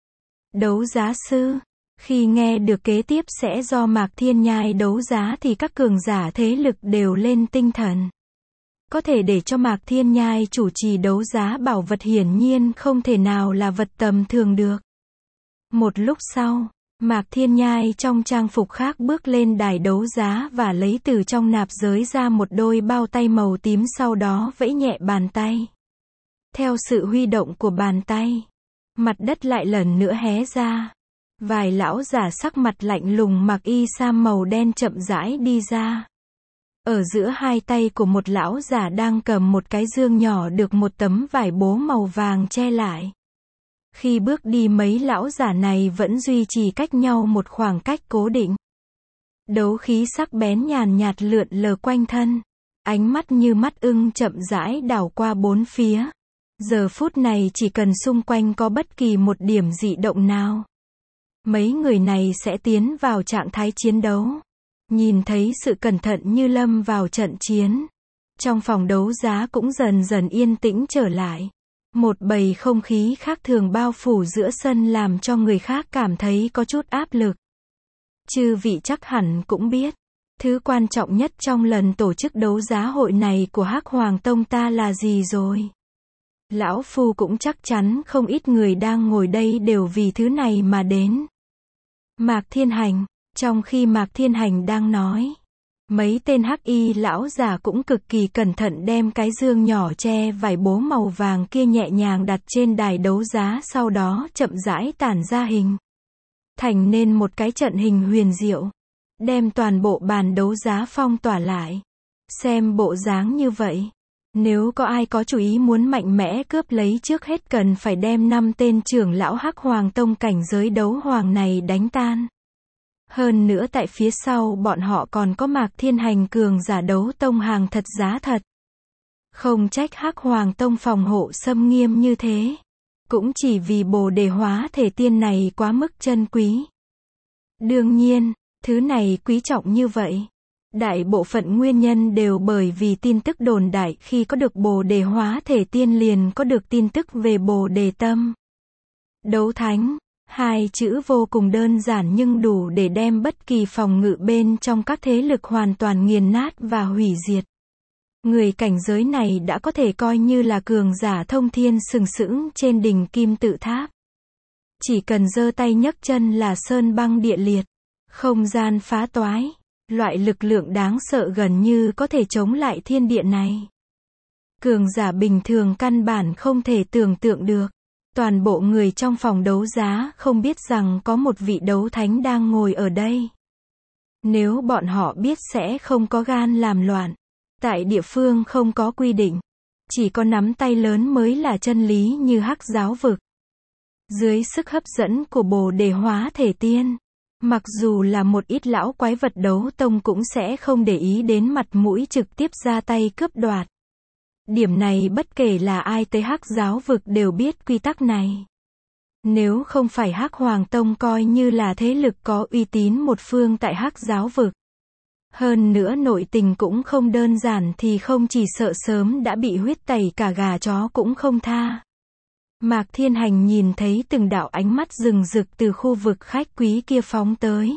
Đấu giá sư. Khi nghe được kế tiếp sẽ do Mạc Thiên Nhai đấu giá thì các cường giả thế lực đều lên tinh thần. Có thể để cho Mạc Thiên Nhai chủ trì đấu giá bảo vật hiển nhiên không thể nào là vật tầm thường được. Một lúc sau, Mạc Thiên Nhai trong trang phục khác bước lên đài đấu giá và lấy từ trong nạp giới ra một đôi bao tay màu tím, sau đó vẫy nhẹ bàn tay. Theo sự huy động của bàn tay, mặt đất lại lần nữa hé ra. Vài lão giả sắc mặt lạnh lùng mặc y sam màu đen chậm rãi đi ra. Ở giữa hai tay của một lão giả đang cầm một cái dương nhỏ được một tấm vải bố màu vàng che lại. Khi bước đi mấy lão giả này vẫn duy trì cách nhau một khoảng cách cố định. Đấu khí sắc bén nhàn nhạt lượn lờ quanh thân. Ánh mắt như mắt ưng chậm rãi đảo qua bốn phía. Giờ phút này chỉ cần xung quanh có bất kỳ một điểm dị động nào, mấy người này sẽ tiến vào trạng thái chiến đấu. Nhìn thấy sự cẩn thận như lâm vào trận chiến. Trong phòng đấu giá cũng dần dần yên tĩnh trở lại. Một bầy không khí khác thường bao phủ giữa sân làm cho người khác cảm thấy có chút áp lực. Chư vị chắc hẳn cũng biết, thứ quan trọng nhất trong lần tổ chức đấu giá hội này của Hắc Hoàng Tông ta là gì rồi? Lão Phu cũng chắc chắn không ít người đang ngồi đây đều vì thứ này mà đến. Mạc Thiên Hành, trong khi Mạc Thiên Hành đang nói, mấy tên hắc y lão già cũng cực kỳ cẩn thận đem cái dương nhỏ che vải bố màu vàng kia nhẹ nhàng đặt trên đài đấu giá, sau đó chậm rãi tản ra hình thành nên một cái trận hình huyền diệu, đem toàn bộ bàn đấu giá phong tỏa lại. Xem bộ dáng như vậy, nếu có ai có chủ ý muốn mạnh mẽ cướp lấy, trước hết cần phải đem 5 tên trưởng lão Hắc Hoàng Tông cảnh giới đấu hoàng này đánh tan. Hơn nữa tại phía sau bọn họ còn có Mạc Thiên Hành cường giả đấu tông hàng thật giá thật. Không trách Hắc Hoàng Tông phòng hộ xâm nghiêm như thế, cũng chỉ vì Bồ Đề Hóa Thể Tiên này quá mức chân quý. Đương nhiên, thứ này quý trọng như vậy, đại bộ phận nguyên nhân đều bởi vì tin tức đồn đại khi có được Bồ Đề Hóa Thể Tiên liền có được tin tức về Bồ Đề Tâm. Đấu thánh, hai chữ vô cùng đơn giản nhưng đủ để đem bất kỳ phòng ngự bên trong các thế lực hoàn toàn nghiền nát và hủy diệt. Người cảnh giới này đã có thể coi như là cường giả thông thiên sừng sững trên đỉnh kim tự tháp. Chỉ cần giơ tay nhấc chân là sơn băng địa liệt, không gian phá toái, loại lực lượng đáng sợ gần như có thể chống lại thiên địa này. Cường giả bình thường căn bản không thể tưởng tượng được. Toàn bộ người trong phòng đấu giá không biết rằng có một vị đấu thánh đang ngồi ở đây. Nếu bọn họ biết sẽ không có gan làm loạn. Tại địa phương không có quy định, chỉ có nắm tay lớn mới là chân lý như Hắc Giáo vực. Dưới sức hấp dẫn của Bồ Đề Hóa Thể Tiên, mặc dù là một ít lão quái vật đấu tông cũng sẽ không để ý đến mặt mũi, trực tiếp ra tay cướp đoạt. Điểm này bất kể là ai tới Hắc Giáo vực đều biết quy tắc này. Nếu không phải Hắc Hoàng Tông coi như là thế lực có uy tín một phương tại Hắc Giáo vực, hơn nữa nội tình cũng không đơn giản, thì không chỉ sợ sớm đã bị huyết tẩy cả gà chó cũng không tha. Mạc Thiên Hành nhìn thấy từng đạo ánh mắt rừng rực từ khu vực khách quý kia phóng tới.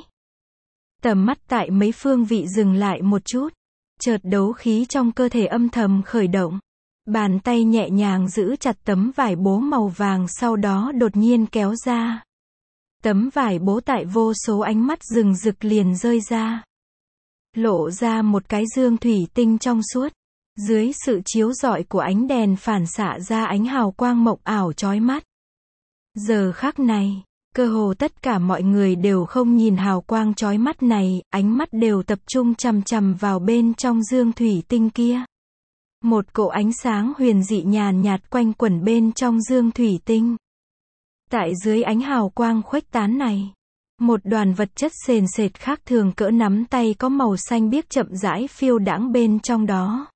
Tầm mắt tại mấy phương vị dừng lại một chút, chợt đấu khí trong cơ thể âm thầm khởi động. Bàn tay nhẹ nhàng giữ chặt tấm vải bố màu vàng, sau đó đột nhiên kéo ra. Tấm vải bố tại vô số ánh mắt rừng rực liền rơi ra. Lộ ra một cái dương thủy tinh trong suốt. Dưới sự chiếu rọi của ánh đèn phản xạ ra ánh hào quang mộng ảo chói mắt. Giờ khắc này, cơ hồ tất cả mọi người đều không nhìn hào quang chói mắt này, ánh mắt đều tập trung chằm chằm vào bên trong dương thủy tinh kia. Một cỗ ánh sáng huyền dị nhàn nhạt quanh quẩn bên trong dương thủy tinh. Tại dưới ánh hào quang khuếch tán này, một đoàn vật chất sền sệt khác thường cỡ nắm tay có màu xanh biếc chậm rãi phiêu đãng bên trong đó.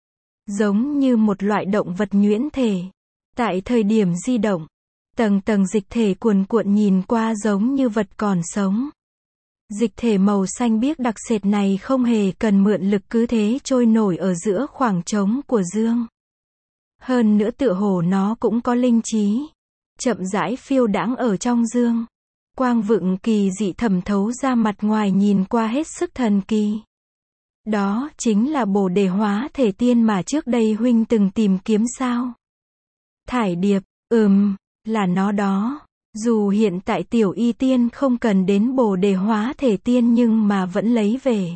Giống như một loại động vật nhuyễn thể. Tại thời điểm di động, tầng tầng dịch thể cuồn cuộn nhìn qua giống như vật còn sống. Dịch thể màu xanh biếc đặc sệt này không hề cần mượn lực, cứ thế trôi nổi ở giữa khoảng trống của dương. Hơn nữa tựa hồ nó cũng có linh trí. Chậm rãi phiêu đãng ở trong dương. Quang vựng kỳ dị thẩm thấu ra, mặt ngoài nhìn qua hết sức thần kỳ. Đó chính là Bồ Đề Hóa Thể Tiên mà trước đây huynh từng tìm kiếm sao? Thải Điệp, là nó đó. Dù hiện tại Tiểu Y Tiên không cần đến Bồ Đề Hóa Thể Tiên nhưng mà vẫn lấy về.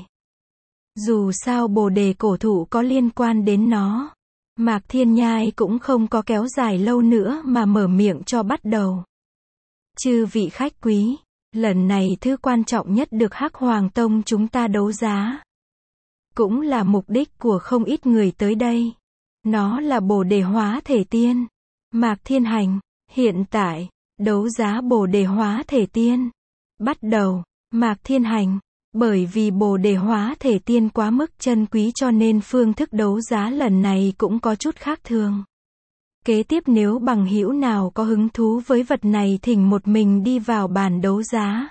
Dù sao Bồ Đề cổ thụ có liên quan đến nó. Mạc Thiên Nhai cũng không có kéo dài lâu nữa mà mở miệng cho bắt đầu. Chư vị khách quý, lần này thứ quan trọng nhất được Hắc Hoàng Tông chúng ta đấu giá. Cũng là mục đích của không ít người tới đây. Nó là Bồ Đề Hóa Thể Tiên. Mạc Thiên Hành, hiện tại, đấu giá Bồ Đề Hóa Thể Tiên. Bắt đầu, Mạc Thiên Hành, bởi vì Bồ Đề Hóa Thể Tiên quá mức chân quý cho nên phương thức đấu giá lần này cũng có chút khác thường. Kế tiếp nếu bằng hữu nào có hứng thú với vật này thỉnh một mình đi vào bàn đấu giá.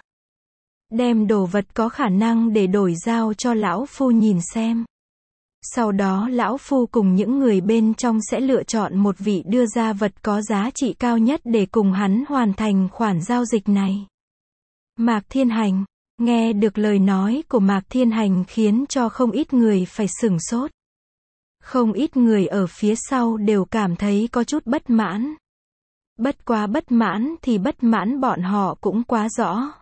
Đem đồ vật có khả năng để đổi giao cho lão phu nhìn xem. Sau đó lão phu cùng những người bên trong sẽ lựa chọn một vị đưa ra vật có giá trị cao nhất để cùng hắn hoàn thành khoản giao dịch này. Mạc Thiên Hành, Nghe được lời nói của Mạc Thiên Hành khiến cho không ít người phải sửng sốt. Không ít người ở phía sau đều cảm thấy có chút bất mãn. Bất quá bất mãn thì bất mãn bọn họ cũng quá rõ.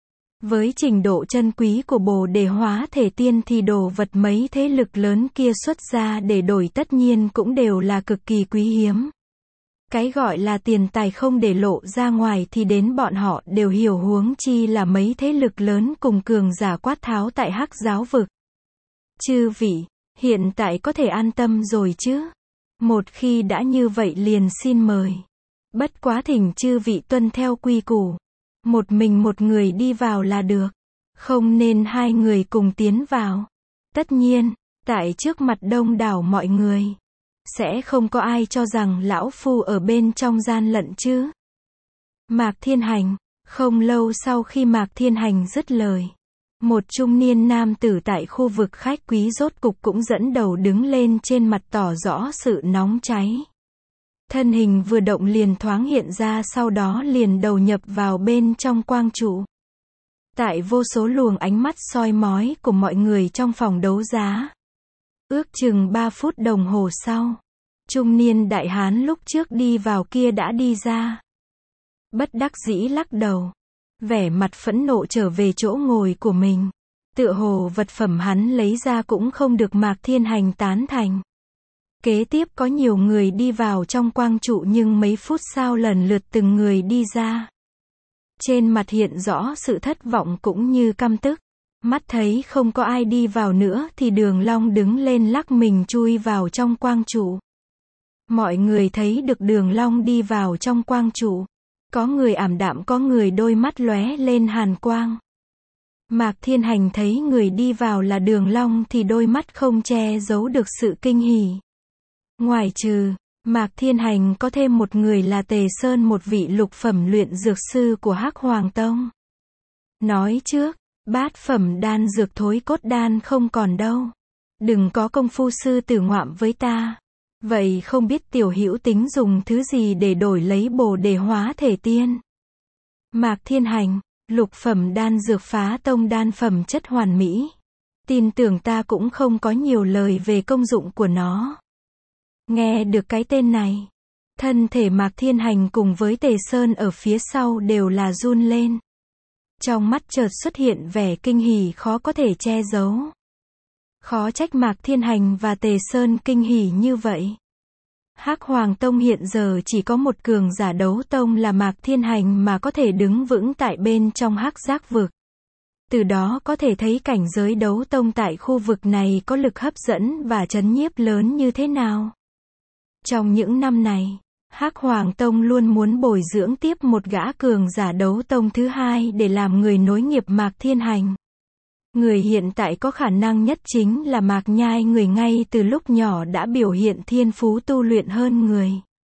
Với trình độ chân quý của Bồ Đề Hóa Thể Tiên thì đồ vật mấy thế lực lớn kia xuất ra để đổi tất nhiên cũng đều là cực kỳ quý hiếm. Cái gọi là tiền tài không để lộ ra ngoài thì đến bọn họ đều hiểu, huống chi là mấy thế lực lớn cùng cường giả quát tháo tại Hắc Giáo vực. Chư vị, hiện tại có thể an tâm rồi chứ? Một khi đã như vậy liền xin mời. Bất quá thỉnh chư vị tuân theo quy củ. Một mình một người đi vào là được. Không nên hai người cùng tiến vào. Tất nhiên, tại trước mặt đông đảo mọi người, sẽ không có ai cho rằng lão phu ở bên trong gian lận chứ. Mạc Thiên Hành. Không lâu sau khi Mạc Thiên Hành dứt lời, một trung niên nam tử tại khu vực khách quý rốt cục cũng dẫn đầu đứng lên, trên mặt tỏ rõ sự nóng cháy. Thân hình vừa động liền thoáng hiện ra, sau đó liền đầu nhập vào bên trong quang trụ. Tại vô số luồng ánh mắt soi mói của mọi người trong phòng đấu giá, ước chừng 3 phút đồng hồ sau, trung niên đại hán lúc trước đi vào kia đã đi ra. Bất đắc dĩ lắc đầu, vẻ mặt phẫn nộ trở về chỗ ngồi của mình. Tựa hồ vật phẩm hắn lấy ra cũng không được Mạc Thiên Hành tán thành. Kế tiếp có nhiều người đi vào trong quang trụ, nhưng mấy phút sau lần lượt từng người đi ra. Trên mặt hiện rõ sự thất vọng cũng như căm tức. Mắt thấy không có ai đi vào nữa thì Đường Long đứng lên lắc mình chui vào trong quang trụ. Mọi người thấy được Đường Long đi vào trong quang trụ. Có người ảm đạm, có người đôi mắt lóe lên hàn quang. Mạc Thiên Hành thấy người đi vào là Đường Long thì đôi mắt không che giấu được sự kinh hỉ. Ngoài trừ Mạc Thiên Hành có thêm một người là Tề Sơn, một vị lục phẩm luyện dược sư của Hắc Hoàng Tông. Nói trước, bát phẩm đan dược thối cốt đan không còn đâu. Đừng có công phu sư tử ngoạm với ta. Vậy không biết tiểu hữu tính dùng thứ gì để đổi lấy Bồ Đề Hóa Thể Tiên? Mạc Thiên Hành, lục phẩm đan dược Phá Tông đan, phẩm chất hoàn mỹ. Tin tưởng ta cũng không có nhiều lời về công dụng của nó. Nghe được cái tên này, thân thể Mạc Thiên Hành cùng với Tề Sơn ở phía sau đều là run lên. Trong mắt chợt xuất hiện vẻ kinh hỉ khó có thể che giấu. Khó trách Mạc Thiên Hành và Tề Sơn kinh hỉ như vậy. Hắc Hoàng Tông hiện giờ chỉ có một cường giả đấu tông là Mạc Thiên Hành mà có thể đứng vững tại bên trong Hắc Giác vực. Từ đó có thể thấy cảnh giới đấu tông tại khu vực này có lực hấp dẫn và trấn nhiếp lớn như thế nào. Trong những năm này, Hắc Hoàng Tông luôn muốn bồi dưỡng tiếp một gã cường giả đấu tông thứ hai để làm người nối nghiệp Mạc Thiên Hành. Người hiện tại có khả năng nhất chính là Mạc Nhai, người ngay từ lúc nhỏ đã biểu hiện thiên phú tu luyện hơn người.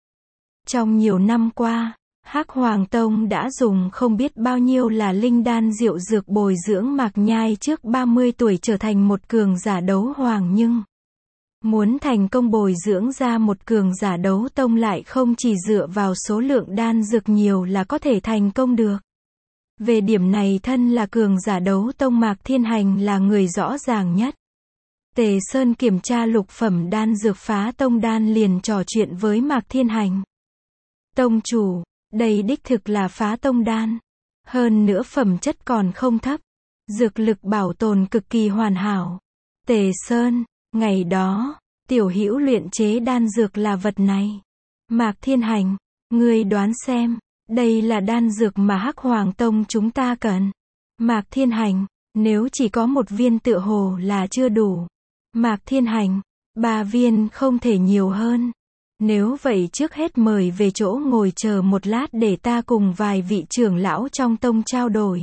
Trong nhiều năm qua, Hắc Hoàng Tông đã dùng không biết bao nhiêu là linh đan diệu dược bồi dưỡng Mạc Nhai trước 30 tuổi trở thành một cường giả đấu hoàng, nhưng muốn thành công bồi dưỡng ra một cường giả đấu tông lại không chỉ dựa vào số lượng đan dược nhiều là có thể thành công được. Về điểm này thân là cường giả đấu tông Mạc Thiên Hành là người rõ ràng nhất. Tề Sơn kiểm tra lục phẩm đan dược Phá Tông đan liền trò chuyện với Mạc Thiên Hành. Tông chủ, đây đích thực là Phá Tông đan. Hơn nữa phẩm chất còn không thấp. Dược lực bảo tồn cực kỳ hoàn hảo. Tề Sơn, ngày đó, tiểu hữu luyện chế đan dược là vật này. Mạc Thiên Hành, ngươi đoán xem, đây là đan dược mà Hắc Hoàng Tông chúng ta cần. Mạc Thiên Hành, nếu chỉ có một viên tựa hồ là chưa đủ. Mạc Thiên Hành, 3 viên không thể nhiều hơn. Nếu vậy trước hết mời về chỗ ngồi chờ một lát để ta cùng vài vị trưởng lão trong tông trao đổi.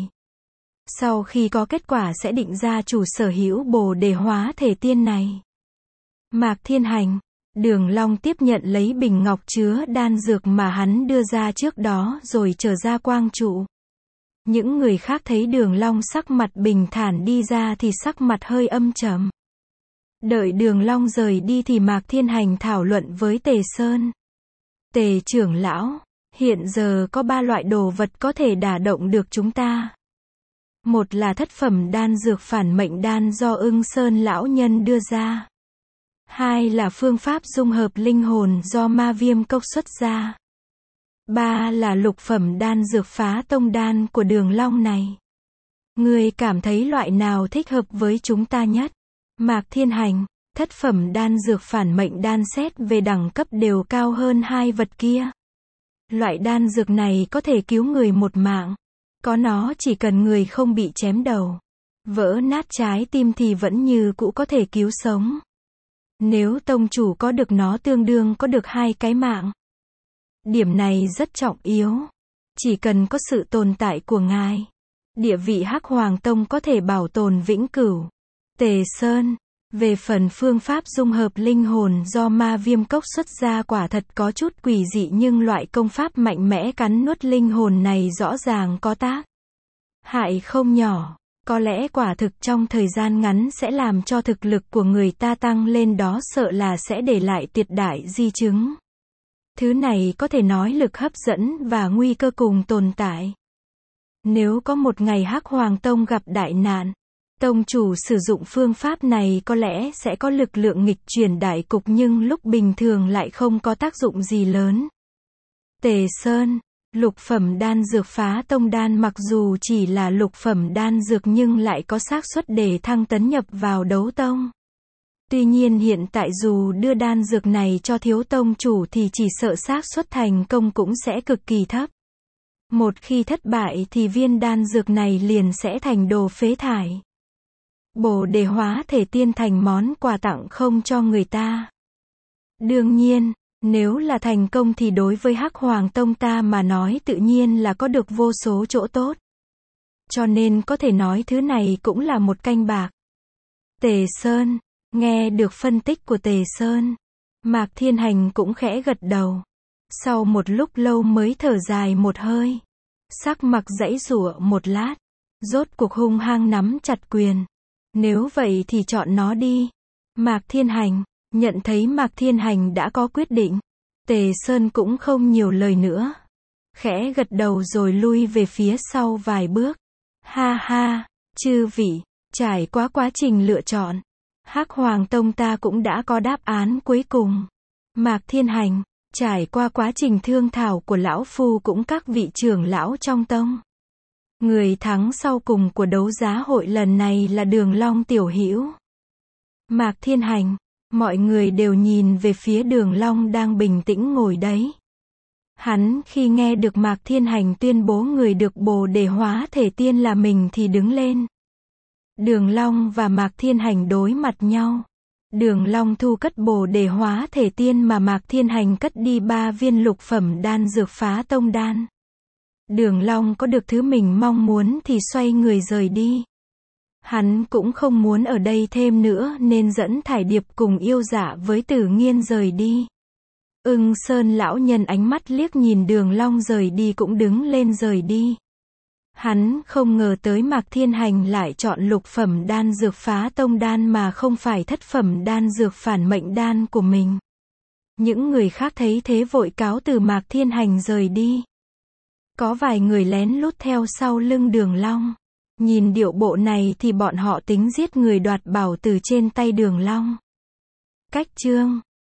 Sau khi có kết quả sẽ định ra chủ sở hữu Bồ Đề Hóa Thể Tiên này. Mạc Thiên Hành, Đường Long tiếp nhận lấy bình ngọc chứa đan dược mà hắn đưa ra trước đó rồi trở ra quang trụ. Những người khác thấy Đường Long sắc mặt bình thản đi ra thì sắc mặt hơi âm trầm. Đợi Đường Long rời đi thì Mạc Thiên Hành thảo luận với Tề Sơn. Tề trưởng lão, hiện giờ có 3 loại đồ vật có thể đả động được chúng ta. Một là thất phẩm đan dược phản mệnh đan do Ưng Sơn lão nhân đưa ra. Hai là phương pháp dung hợp linh hồn do Ma Viêm Cốc xuất ra. Ba là lục phẩm đan dược phá tông đan của Đường Long này. Ngươi cảm thấy loại nào thích hợp với chúng ta nhất? Mạc Thiên Hành, thất phẩm đan dược phản mệnh đan xét về đẳng cấp đều cao hơn hai vật kia. Loại đan dược này có thể cứu người một mạng. Có nó chỉ cần người không bị chém đầu, vỡ nát trái tim thì vẫn như cũ có thể cứu sống. Nếu tông chủ có được nó tương đương có được hai cái mạng. Điểm này rất trọng yếu. Chỉ cần có sự tồn tại của ngài, địa vị Hắc Hoàng Tông có thể bảo tồn vĩnh cửu. Tề Sơn, về phần phương pháp dung hợp linh hồn do Ma Viêm Cốc xuất ra quả thật có chút quỷ dị, nhưng loại công pháp mạnh mẽ cắn nuốt linh hồn này rõ ràng có tác hại không nhỏ. Có lẽ quả thực trong thời gian ngắn sẽ làm cho thực lực của người ta tăng lên, đó sợ là sẽ để lại tuyệt đại di chứng. Thứ này có thể nói lực hấp dẫn và nguy cơ cùng tồn tại. Nếu có một ngày Hắc Hoàng Tông gặp đại nạn, tông chủ sử dụng phương pháp này có lẽ sẽ có lực lượng nghịch chuyển đại cục, nhưng lúc bình thường lại không có tác dụng gì lớn. Tề Sơn, lục phẩm đan dược phá tông đan mặc dù chỉ là lục phẩm đan dược nhưng lại có xác suất để thăng tấn nhập vào đấu tông. Tuy nhiên hiện tại dù đưa đan dược này cho thiếu tông chủ thì chỉ sợ xác suất thành công cũng sẽ cực kỳ thấp. Một khi thất bại thì viên đan dược này liền sẽ thành đồ phế thải. Bồ đề hóa thể tiên thành món quà tặng không cho người ta. Đương nhiên, nếu là thành công thì đối với Hắc Hoàng Tông ta mà nói tự nhiên là có được vô số chỗ tốt. Cho nên có thể nói thứ này cũng là một canh bạc. Tề Sơn, nghe được phân tích của Tề Sơn, Mạc Thiên Hành cũng khẽ gật đầu. Sau một lúc lâu mới thở dài một hơi. Sắc mặt giãy giụa một lát, rốt cuộc hung hăng nắm chặt quyền. Nếu vậy thì chọn nó đi. Mạc Thiên Hành, nhận thấy Mạc Thiên Hành đã có quyết định, Tề Sơn cũng không nhiều lời nữa. Khẽ gật đầu rồi lui về phía sau vài bước. Ha ha, chư vị, trải qua quá trình lựa chọn, Hắc Hoàng Tông ta cũng đã có đáp án cuối cùng. Mạc Thiên Hành, trải qua quá trình thương thảo của lão phu cũng các vị trưởng lão trong tông. Người thắng sau cùng của đấu giá hội lần này là Đường Long tiểu hữu. Mạc Thiên Hành, mọi người đều nhìn về phía Đường Long đang bình tĩnh ngồi đấy. Hắn khi nghe được Mạc Thiên Hành tuyên bố người được bồ đề hóa thể tiên là mình thì đứng lên. Đường Long và Mạc Thiên Hành đối mặt nhau. Đường Long thu cất bồ đề hóa thể tiên mà Mạc Thiên Hành cất đi 3 viên lục phẩm đan dược phá tông đan. Đường Long có được thứ mình mong muốn thì xoay người rời đi. Hắn cũng không muốn ở đây thêm nữa nên dẫn Thải Điệp cùng Yêu Dạ với Tử Nghiên rời đi. Ưng Sơn lão nhân ánh mắt liếc nhìn Đường Long rời đi cũng đứng lên rời đi. Hắn không ngờ tới Mạc Thiên Hành lại chọn lục phẩm đan dược phá tông đan mà không phải thất phẩm đan dược phản mệnh đan của mình. Những người khác thấy thế vội cáo từ Mạc Thiên Hành rời đi. Có vài người lén lút theo sau lưng Đường Long. Nhìn điệu bộ này thì bọn họ tính giết người đoạt bảo từ trên tay Đường Long. Cách chương